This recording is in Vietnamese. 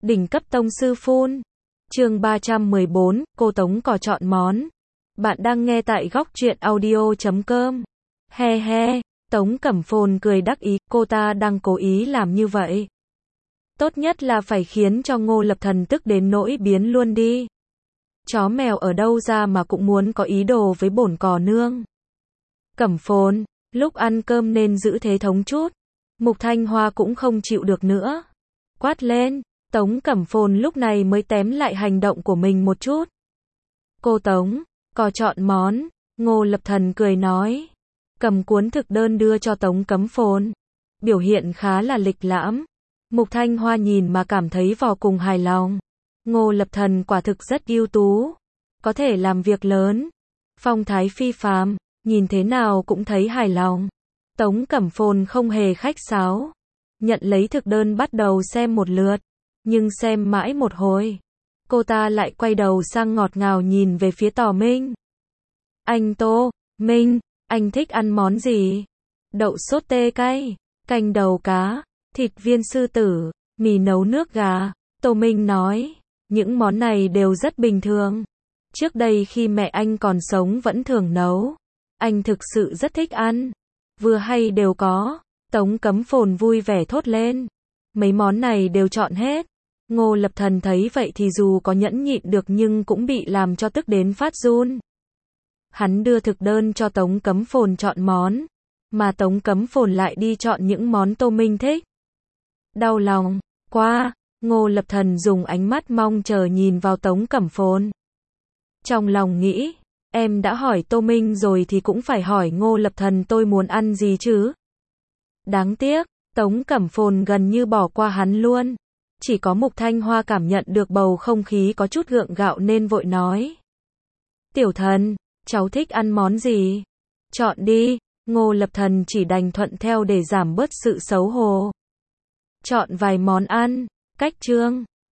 Đỉnh cấp tông sư phun. Chương 314, cô Tống có chọn món. Bạn đang nghe tại góc truyện audio.com. He he, Tống Cẩm Phồn cười đắc ý, cô ta đang cố ý làm như vậy. Tốt nhất là phải khiến cho Ngô Lập Thần tức đến nỗi biến luôn đi. Chó mèo ở đâu ra mà cũng muốn có ý đồ với bổn cò nương. Cẩm Phồn, lúc ăn cơm nên giữ thế thống chút. Mục Thanh Hoa cũng không chịu được nữa. Quát lên, Tống Cẩm Phồn lúc này mới tém lại hành động của mình một chút. Cô Tống, có chọn món, Ngô Lập Thần cười nói. Cầm cuốn thực đơn đưa cho Tống Cẩm Phồn. Biểu hiện khá là lịch lãm. Mục Thanh Hoa nhìn mà cảm thấy vô cùng hài lòng. Ngô Lập Thần quả thực rất ưu tú. Có thể làm việc lớn. Phong thái phi phàm, nhìn thế nào cũng thấy hài lòng. Tống Cẩm Phồn không hề khách sáo. Nhận lấy thực đơn bắt đầu xem một lượt. Nhưng xem mãi một hồi. Cô ta lại quay đầu sang ngọt ngào nhìn về phía Tò Minh. Anh Tô, Minh, anh thích ăn món gì? Đậu sốt tê cay, canh đầu cá, thịt viên sư tử, mì nấu nước gà. Tô Minh nói, những món này đều rất bình thường. Trước đây khi mẹ anh còn sống vẫn thường nấu. Anh thực sự rất thích ăn. Vừa hay đều có. Tống Cẩm Phồn vui vẻ thốt lên. Mấy món này đều chọn hết. Ngô Lập Thần thấy vậy thì dù có nhẫn nhịn được nhưng cũng bị làm cho tức đến phát run. Hắn đưa thực đơn cho Tống Cẩm Phồn chọn món. Mà Tống Cẩm Phồn lại đi chọn những món Tô Minh thích. Đau lòng quá. Ngô Lập Thần dùng ánh mắt mong chờ nhìn vào Tống Cẩm Phồn. Trong lòng nghĩ, em đã hỏi Tô Minh rồi thì cũng phải hỏi Ngô Lập Thần tôi muốn ăn gì chứ. Đáng tiếc, Tống Cẩm Phồn gần như bỏ qua hắn luôn. Chỉ có Mục Thanh Hoa cảm nhận được bầu không khí có chút gượng gạo nên vội nói. Tiểu thần, cháu thích ăn món gì? Chọn đi. Ngô Lập Thần chỉ đành thuận theo để giảm bớt sự xấu hổ. Chọn vài món ăn. Cách chương.